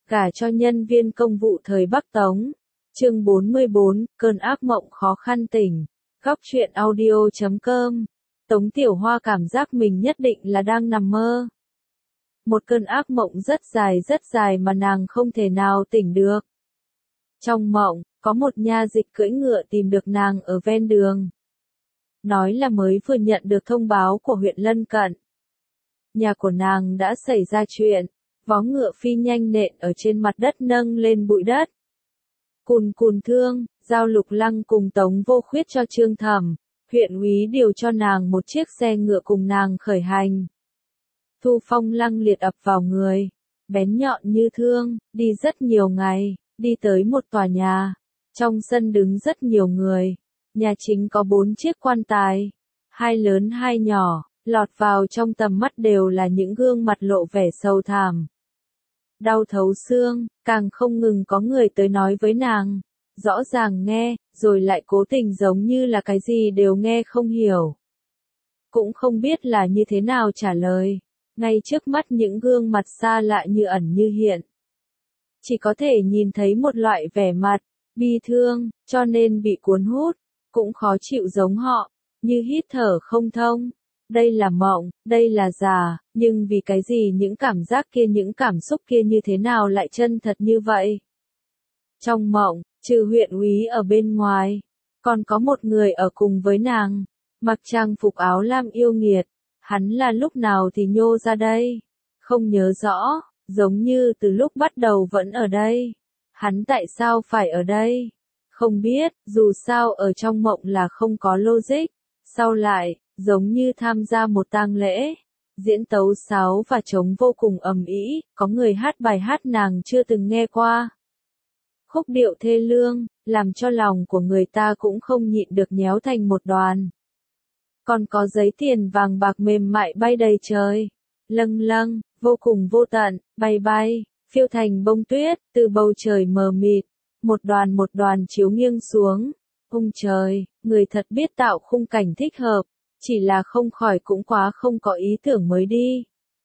Gả cho nhân viên công vụ thời Bắc Tống. Chương 44, cơn ác mộng khó khăn tỉnh. Góc truyện audio.com. Tống Tiểu Hoa cảm giác mình nhất định là đang nằm mơ. Một cơn ác mộng rất dài mà nàng không thể nào tỉnh được. Trong mộng, có một nha dịch cưỡi ngựa tìm được nàng ở ven đường. Nói là mới vừa nhận được thông báo của huyện lân cận. Nhà của nàng đã xảy ra chuyện, vó ngựa phi nhanh nện ở trên mặt đất nâng lên bụi đất. Cùn cùn thương, giao Lục Lăng cùng Tống Vô Khuyết cho Trương Thẩm, huyện úy điều cho nàng một chiếc xe ngựa cùng nàng khởi hành. Thu phong lăng liệt ập vào người, bén nhọn như thương, đi rất nhiều ngày, đi tới một tòa nhà. Trong sân đứng rất nhiều người, nhà chính có 4 chiếc quan tài, 2 lớn 2 nhỏ, lọt vào trong tầm mắt đều là những gương mặt lộ vẻ sầu thảm. Đau thấu xương, càng không ngừng có người tới nói với nàng, rõ ràng nghe, rồi lại cố tình giống như là cái gì đều nghe không hiểu. Cũng không biết là như thế nào trả lời, ngay trước mắt những gương mặt xa lạ như ẩn như hiện. Chỉ có thể nhìn thấy một loại vẻ mặt, bi thương, cho nên bị cuốn hút, cũng khó chịu giống họ, như hít thở không thông. Đây là mộng, đây là giả, nhưng vì cái gì những cảm giác kia những cảm xúc kia như thế nào lại chân thật như vậy? Trong mộng, trừ huyện úy ở bên ngoài, còn có một người ở cùng với nàng, mặc trang phục áo lam yêu nghiệt, hắn là lúc nào thì nhô ra đây? Không nhớ rõ, giống như từ lúc bắt đầu vẫn ở đây. Hắn tại sao phải ở đây? Không biết, dù sao ở trong mộng là không có logic, sau lại giống như tham gia một tang lễ, diễn tấu sáo và trống vô cùng ầm ĩ, có người hát bài hát nàng chưa từng nghe qua. Khúc điệu thê lương, làm cho lòng của người ta cũng không nhịn được nhéo thành một đoàn. Còn có giấy tiền vàng bạc mềm mại bay đầy trời, lâng lâng, vô cùng vô tận, bay bay, phiêu thành bông tuyết, từ bầu trời mờ mịt, một đoàn chiếu nghiêng xuống. Ung trời, người thật biết tạo khung cảnh thích hợp. Chỉ là không khỏi cũng quá không có ý tưởng mới đi.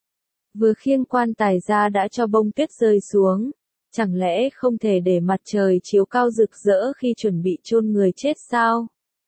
Vừa khiêng quan tài ra đã cho bông tuyết rơi xuống, chẳng lẽ không thể để mặt trời chiếu cao rực rỡ khi chuẩn bị chôn người chết sao?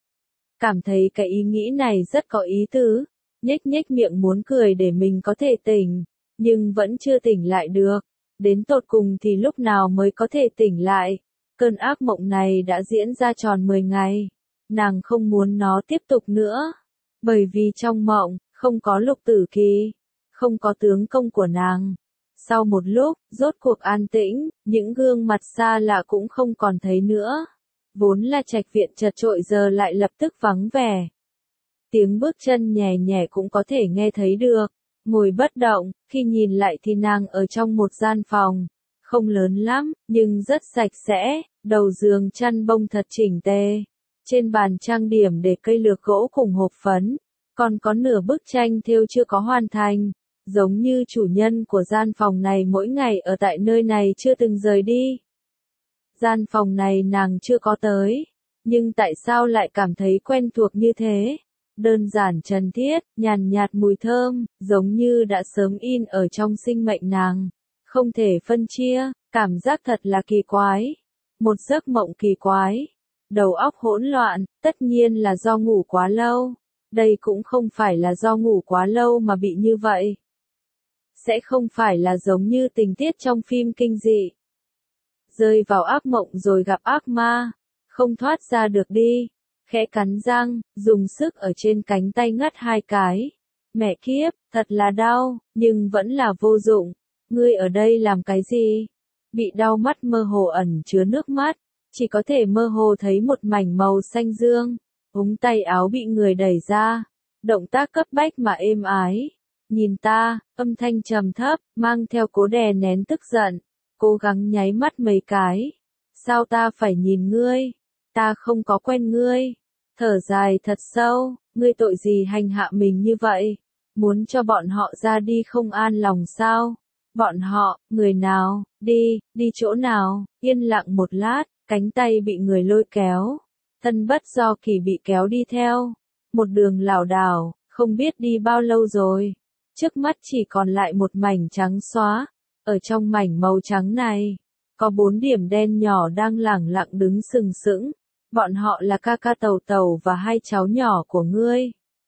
Cảm thấy cái ý nghĩ này rất có ý tứ, nhếch miệng muốn cười để mình có thể tỉnh, nhưng vẫn chưa tỉnh lại được. Đến tột cùng thì lúc nào mới có thể tỉnh lại? Cơn ác mộng này đã diễn ra tròn 10 ngày, nàng không muốn nó tiếp tục nữa. Bởi vì trong mộng, không có Lục Tử Kỳ, không có tướng công của nàng. Sau một lúc, rốt cuộc an tĩnh, những gương mặt xa lạ cũng không còn thấy nữa. Vốn là trạch viện chật chội giờ lại lập tức vắng vẻ. Tiếng bước chân nhẹ nhẹ cũng có thể nghe thấy được. Ngồi bất động, khi nhìn lại thì nàng ở trong một gian phòng. Không lớn lắm, nhưng rất sạch sẽ, đầu giường chăn bông thật chỉnh tề. Trên bàn trang điểm để cây lược gỗ cùng hộp phấn, còn có nửa bức tranh thêu chưa có hoàn thành, giống như chủ nhân của gian phòng này mỗi ngày ở tại nơi này chưa từng rời đi. Gian phòng này nàng chưa có tới, nhưng tại sao lại cảm thấy quen thuộc như thế? Đơn giản trần thiết, nhàn nhạt mùi thơm, giống như đã sớm in ở trong sinh mệnh nàng, không thể phân chia, cảm giác thật là kỳ quái. Một giấc mộng kỳ quái. Đầu óc hỗn loạn, tất nhiên là do ngủ quá lâu. Đây cũng không phải là do ngủ quá lâu mà bị như vậy. Sẽ không phải là giống như tình tiết trong phim kinh dị. Rơi vào ác mộng rồi gặp ác ma, không thoát ra được đi. Khẽ cắn răng, dùng sức ở trên cánh tay ngắt 2 cái. Mẹ kiếp, thật là đau, nhưng vẫn là vô dụng. Ngươi ở đây làm cái gì? Bị đau mắt mơ hồ ẩn chứa nước mắt. Chỉ có thể mơ hồ thấy một mảnh màu xanh dương, ống tay áo bị người đẩy ra, động tác cấp bách mà êm ái. Nhìn ta, âm thanh trầm thấp, mang theo cố đè nén tức giận, cố gắng nháy mắt mấy cái. Sao ta phải nhìn ngươi? Ta không có quen ngươi. Thở dài thật sâu, ngươi tội gì hành hạ mình như vậy? Muốn cho bọn họ ra đi không an lòng sao? Bọn họ, người nào, đi chỗ nào? Yên lặng một lát. Cánh tay bị người lôi kéo, thân bất do kỳ bị kéo đi theo, một đường lảo đảo, không biết đi bao lâu rồi, trước mắt chỉ còn lại một mảnh trắng xóa, Ở trong mảnh màu trắng này, có 4 điểm đen nhỏ đang lẳng lặng đứng sừng sững. Bọn họ là ca ca Tàu Tàu và 2 cháu nhỏ của ngươi.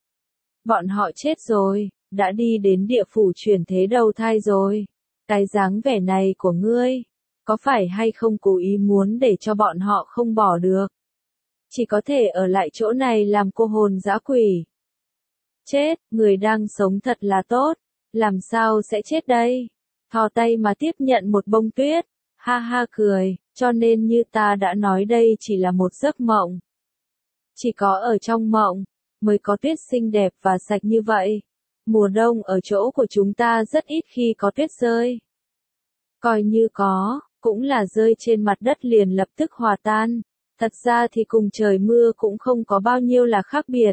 Bọn họ chết rồi, đã đi đến địa phủ chuyển thế đầu thai rồi. Cái dáng vẻ này của ngươi, có phải hay không cố ý muốn để cho bọn họ không bỏ được? Chỉ có thể ở lại chỗ này làm cô hồn dã quỷ. Chết, người đang sống thật là tốt, làm sao sẽ chết đây? Thò tay mà tiếp nhận một bông tuyết, ha ha cười, cho nên như ta đã nói đây chỉ là một giấc mộng. Chỉ có ở trong mộng, mới có tuyết xinh đẹp và sạch như vậy. Mùa đông ở chỗ của chúng ta rất ít khi có tuyết rơi. Coi như có, cũng là rơi trên mặt đất liền lập tức hòa tan. Thật ra thì cùng trời mưa cũng không có bao nhiêu là khác biệt.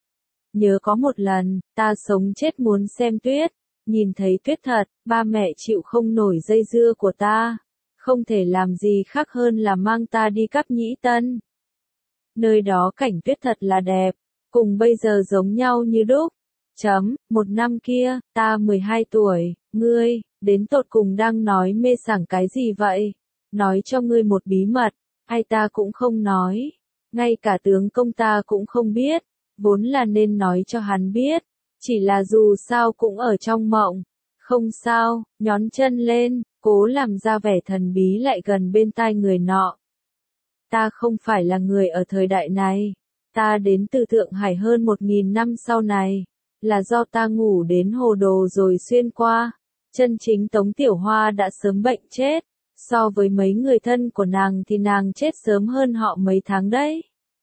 Nhớ có một lần, ta sống chết muốn xem tuyết, nhìn thấy tuyết thật, ba mẹ chịu không nổi dây dưa của ta. Không thể làm gì khác hơn là mang ta đi Cáp Nhĩ Tân. Nơi đó cảnh tuyết thật là đẹp, cùng bây giờ giống nhau như đúc. Một năm kia, ta 12 tuổi, ngươi, đến tột cùng đang nói mê sảng cái gì vậy? Nói cho ngươi một bí mật, ai ta cũng không nói. Ngay cả tướng công ta cũng không biết, vốn là nên nói cho hắn biết. Chỉ là dù sao cũng ở trong mộng. Không sao, nhón chân lên, cố làm ra vẻ thần bí lại gần bên tai người nọ. Ta không phải là người ở thời đại này. Ta đến từ Thượng Hải hơn 1000 năm sau này. Là do ta ngủ đến hồ đồ rồi xuyên qua. Chân chính Tống Tiểu Hoa đã sớm bệnh chết. So với mấy người thân của nàng thì nàng chết sớm hơn họ mấy tháng đấy.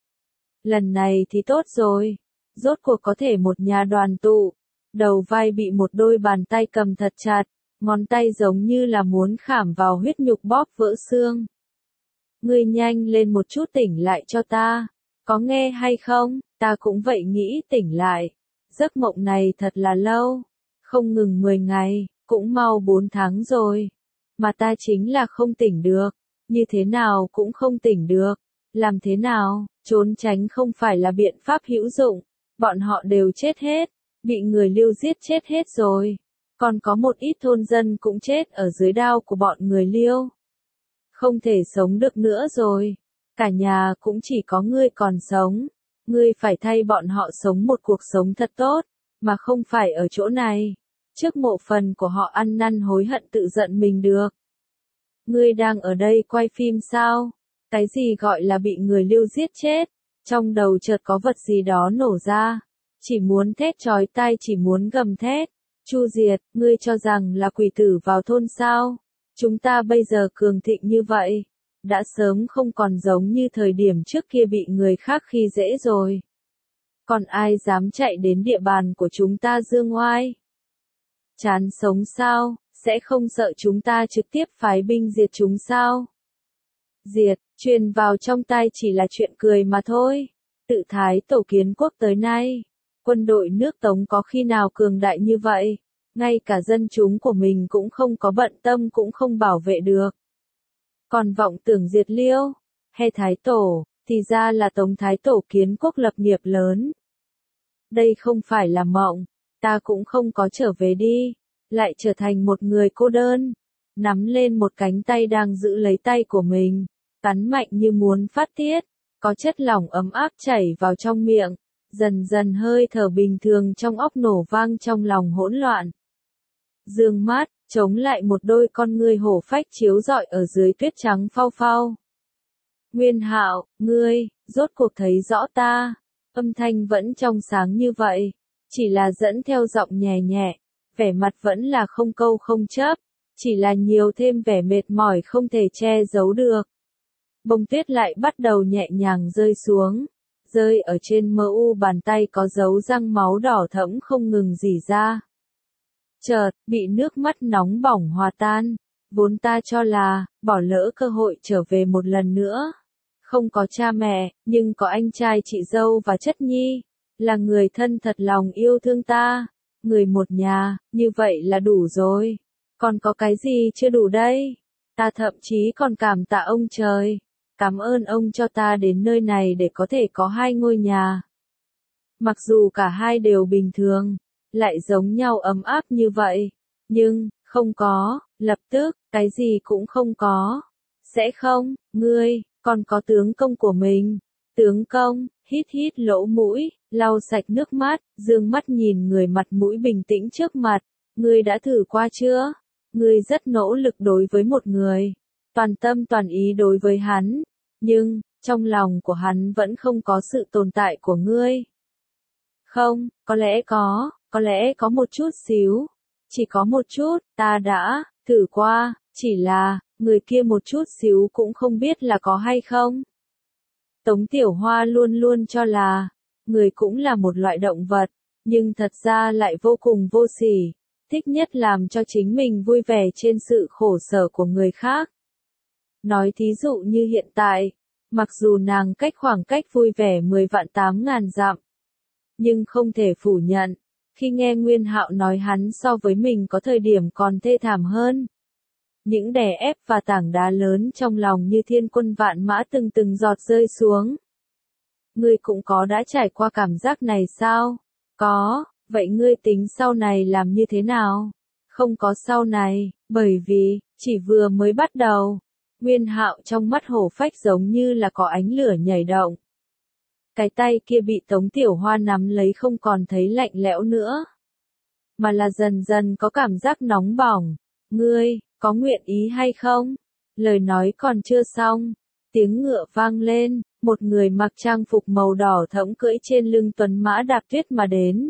Lần này thì tốt rồi. Rốt cuộc có thể một nhà đoàn tụ. Đầu vai bị một đôi bàn tay cầm thật chặt. Ngón tay giống như là muốn khảm vào huyết nhục bóp vỡ xương. Ngươi nhanh lên một chút tỉnh lại cho ta. Có nghe hay không? Ta cũng vậy nghĩ tỉnh lại. Giấc mộng này thật là lâu. Không ngừng 10 ngày, cũng mau 4 tháng rồi. Mà ta chính là không tỉnh được. Như thế nào cũng không tỉnh được. Làm thế nào? Trốn tránh không phải là biện pháp hữu dụng. Bọn họ đều chết hết. Bị người Liêu giết chết hết rồi. Còn có một ít thôn dân cũng chết ở dưới đao của bọn người Liêu. Không thể sống được nữa rồi. Cả nhà cũng chỉ có ngươi còn sống. Ngươi phải thay bọn họ sống một cuộc sống thật tốt, mà không phải ở chỗ này. Trước mộ phần của họ ăn năn hối hận tự giận mình được. Ngươi đang ở đây quay phim sao? Cái gì gọi là bị người Liêu giết chết? Trong đầu chợt có vật gì đó nổ ra. Chỉ muốn thét chói tai, chỉ muốn gầm thét. Chu Diệt, ngươi cho rằng là quỷ tử vào thôn sao? Chúng ta bây giờ cường thịnh như vậy. Đã sớm không còn giống như thời điểm trước kia bị người khác khi dễ rồi. Còn ai dám chạy đến địa bàn của chúng ta dương oai? Chán sống sao, sẽ không sợ chúng ta trực tiếp phái binh diệt chúng sao? Diệt, truyền vào trong tai chỉ là chuyện cười mà thôi. Tự Thái Tổ kiến quốc tới nay, quân đội nước Tống có khi nào cường đại như vậy? Ngay cả dân chúng của mình cũng không có bận tâm, cũng không bảo vệ được. Còn vọng tưởng diệt Liêu, hay Thái Tổ, thì ra là Tống Thái Tổ kiến quốc lập nghiệp lớn. Đây không phải là mộng, ta cũng không có trở về đi, lại trở thành một người cô đơn. Nắm lên một cánh tay đang giữ lấy tay của mình, cắn mạnh như muốn phát tiết, có chất lỏng ấm áp chảy vào trong miệng, dần dần hơi thở bình thường trong óc nổ vang trong lòng hỗn loạn. Dương mắt, chống lại một đôi con ngươi hổ phách chiếu rọi ở dưới tuyết trắng phau phau. Nguyên Hạo, ngươi, rốt cuộc thấy rõ ta. Âm thanh vẫn trong sáng như vậy, chỉ là dẫn theo giọng nhẹ nhẹ, vẻ mặt vẫn là không câu không chấp, chỉ là nhiều thêm vẻ mệt mỏi không thể che giấu được. Bông tuyết lại bắt đầu nhẹ nhàng rơi xuống, rơi ở trên mờ u bàn tay có dấu răng máu đỏ thẫm không ngừng rỉ ra. Chợt, bị nước mắt nóng bỏng hòa tan, vốn ta cho là, bỏ lỡ cơ hội trở về một lần nữa. Không có cha mẹ, nhưng có anh trai chị dâu và chất nhi, là người thân thật lòng yêu thương ta, người một nhà, như vậy là đủ rồi. Còn có cái gì chưa đủ đây? Ta thậm chí còn cảm tạ ông trời, cảm ơn ông cho ta đến nơi này để có thể có 2 ngôi nhà. Mặc dù cả hai đều bình thường, lại giống nhau ấm áp như vậy, nhưng, không có, Lập tức, cái gì cũng không có. Sẽ không, ngươi, còn có tướng công của mình. Tướng công, hít hít lỗ mũi, lau sạch nước mắt, dương mắt nhìn người mặt mũi bình tĩnh trước mặt. Ngươi đã thử qua chưa? Ngươi rất nỗ lực đối với một người. Toàn tâm toàn ý đối với hắn. Nhưng, trong lòng của hắn vẫn không có sự tồn tại của ngươi. Không, có lẽ có một chút xíu. Chỉ có một chút, ta đã thử qua, chỉ là, người kia một chút xíu cũng không biết là có hay không. Tống Tiểu Hoa luôn luôn cho là, người cũng là một loại động vật, nhưng thật ra lại vô cùng vô sỉ, thích nhất làm cho chính mình vui vẻ trên sự khổ sở của người khác. Nói thí dụ như hiện tại, mặc dù nàng khoảng cách vui vẻ 10 vạn 8.000 dặm, nhưng không thể phủ nhận, khi nghe Nguyên Hạo nói hắn so với mình có thời điểm còn thê thảm hơn. Những đè ép và tảng đá lớn trong lòng như thiên quân vạn mã từng từng giọt rơi xuống. Ngươi cũng có đã trải qua cảm giác này sao? Có, vậy ngươi tính sau này làm như thế nào? Không có sau này, bởi vì, chỉ vừa mới bắt đầu. Nguyên Hạo trong mắt hổ phách giống như là có ánh lửa nhảy động. Cái tay kia bị Tống Tiểu Hoa nắm lấy không còn thấy lạnh lẽo nữa, mà là dần dần có cảm giác nóng bỏng. Ngươi, có nguyện ý hay không? Lời nói còn chưa xong, tiếng ngựa vang lên, một người mặc trang phục màu đỏ thẫm cưỡi trên lưng tuấn mã đạp tuyết mà đến.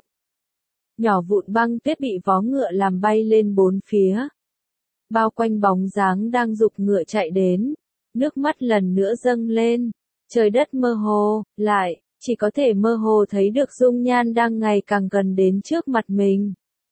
Nhỏ vụn băng tuyết bị vó ngựa làm bay lên bốn phía. Bao quanh bóng dáng đang giục ngựa chạy đến, nước mắt lần nữa dâng lên, trời đất mơ hồ, lại, chỉ có thể mơ hồ thấy được dung nhan đang ngày càng gần đến trước mặt mình.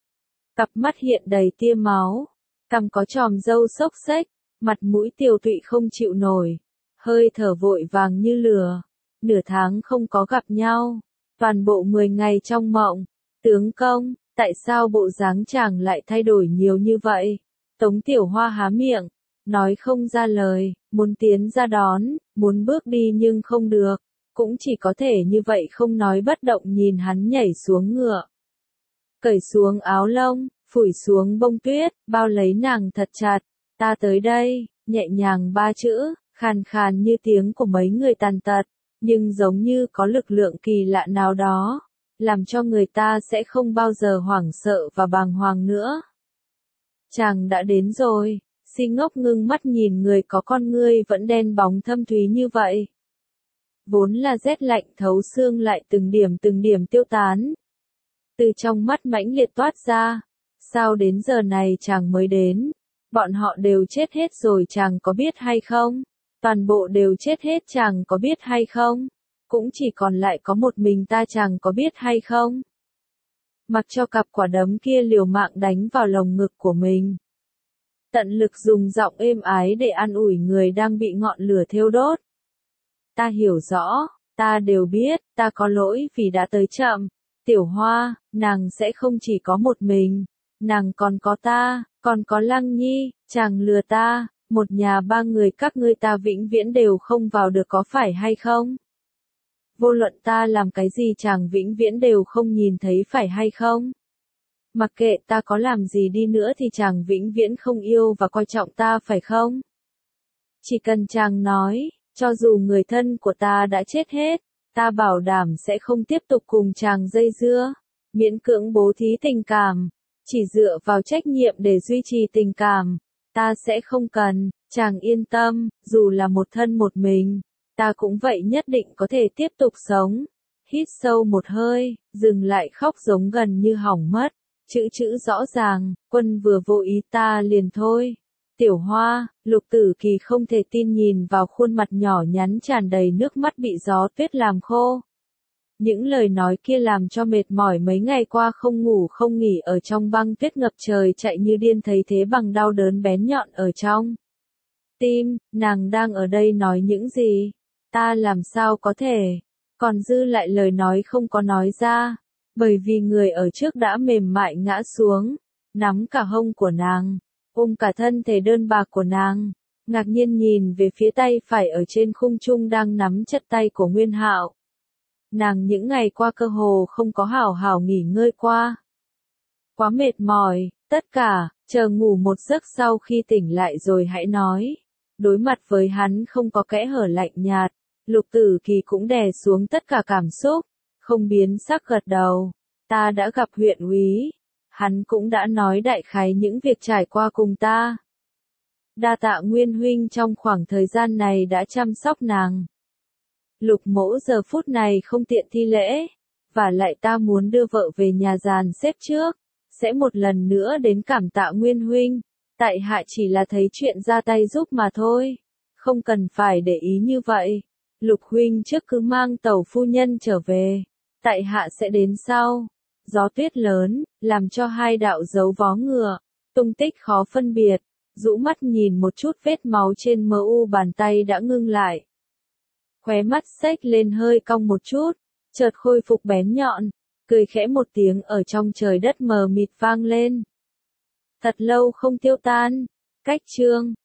Cặp mắt hiện đầy tia máu, cằm có chòm râu xốc xếch, mặt mũi tiều tụy không chịu nổi, hơi thở vội vàng như lửa. Nửa tháng không có gặp nhau, toàn bộ 10 ngày trong mộng. Tướng công, tại sao bộ dáng chàng lại thay đổi nhiều như vậy? Tống Tiểu Hoa há miệng, nói không ra lời, muốn tiến ra đón, muốn bước đi nhưng không được, cũng chỉ có thể như vậy không nói bất động nhìn hắn nhảy xuống ngựa. Cởi xuống áo lông, phủi xuống bông tuyết, bao lấy nàng thật chặt. Ta tới đây, nhẹ nhàng ba chữ, khàn khàn như tiếng của mấy người tàn tật, nhưng giống như có lực lượng kỳ lạ nào đó, làm cho người ta sẽ không bao giờ hoảng sợ và bàng hoàng nữa. Chàng đã đến rồi, Si Ngốc ngưng mắt nhìn người có con ngươi vẫn đen bóng thâm thúy như vậy. Vốn là rét lạnh thấu xương lại từng điểm tiêu tán. Từ trong mắt mãnh liệt toát ra, sao đến giờ này chàng mới đến? Bọn họ đều chết hết rồi chàng có biết hay không? Toàn bộ đều chết hết chàng có biết hay không? Cũng chỉ còn lại có một mình ta chàng có biết hay không? Mặc cho cặp quả đấm kia liều mạng đánh vào lồng ngực của mình. Tận lực dùng giọng êm ái để an ủi người đang bị ngọn lửa thiêu đốt. Ta hiểu rõ, ta đều biết, ta có lỗi vì đã tới chậm. Tiểu Hoa, nàng sẽ không chỉ có một mình, nàng còn có ta, còn có Lăng Nhi, chàng lừa ta, một nhà ba người các ngươi ta vĩnh viễn đều không vào được có phải hay không? Vô luận ta làm cái gì chàng vĩnh viễn đều không nhìn thấy phải hay không? Mặc kệ ta có làm gì đi nữa thì chàng vĩnh viễn không yêu và coi trọng ta phải không? Chỉ cần chàng nói, cho dù người thân của ta đã chết hết, ta bảo đảm sẽ không tiếp tục cùng chàng dây dưa, miễn cưỡng bố thí tình cảm, chỉ dựa vào trách nhiệm để duy trì tình cảm, ta sẽ không cần, chàng yên tâm, dù là một thân một mình, ta cũng vậy nhất định có thể tiếp tục sống. Hít sâu một hơi, dừng lại khóc giống gần như hỏng mất, chữ rõ ràng, quân vừa vô ý ta liền thôi. Tiểu Hoa, Lục Tử Kỳ không thể tin nhìn vào khuôn mặt nhỏ nhắn tràn đầy nước mắt bị gió tuyết làm khô. Những lời nói kia làm cho mệt mỏi mấy ngày qua không ngủ không nghỉ ở trong băng tuyết ngập trời chạy như điên thấy thế bằng đau đớn bén nhọn ở trong tim, nàng đang ở đây nói những gì? Ta làm sao có thể? Còn dư lại lời nói không có nói ra, bởi vì người ở trước đã mềm mại ngã xuống, nắm cả hông của nàng, ôm cả thân thể đơn bạc của nàng, ngạc nhiên nhìn về phía tay phải ở trên khung trung đang nắm chặt tay của Nguyên Hạo. Nàng những ngày qua cơ hồ không có hảo hảo nghỉ ngơi qua. Quá mệt mỏi, Tất cả, chờ ngủ một giấc sau khi tỉnh lại rồi hãy nói. Đối mặt với hắn không có kẽ hở lạnh nhạt, Lục Tử Kỳ cũng đè xuống tất cả cảm xúc, không biến sắc gật đầu. Ta đã gặp huyện úy, hắn cũng đã nói đại khái những việc trải qua cùng ta. Đa tạ Nguyên huynh trong khoảng thời gian này đã chăm sóc nàng. Lục Mỗ giờ phút này không tiện thi lễ, và lại ta muốn đưa vợ về nhà dàn xếp trước, sẽ một lần nữa đến cảm tạ Nguyên huynh, tại hạ chỉ là thấy chuyện ra tay giúp mà thôi, không cần phải để ý như vậy. Lục huynh trước cứ mang tẩu phu nhân trở về, tại hạ sẽ đến sau. Gió tuyết lớn, làm cho hai đạo dấu vó ngựa, tung tích khó phân biệt, rũ mắt nhìn một chút vết máu trên mu bàn tay đã ngưng lại. Khóe mắt xếch lên hơi cong một chút, chợt khôi phục bén nhọn, cười khẽ một tiếng ở trong trời đất mờ mịt vang lên. Thật lâu không tiêu tan, cách chương.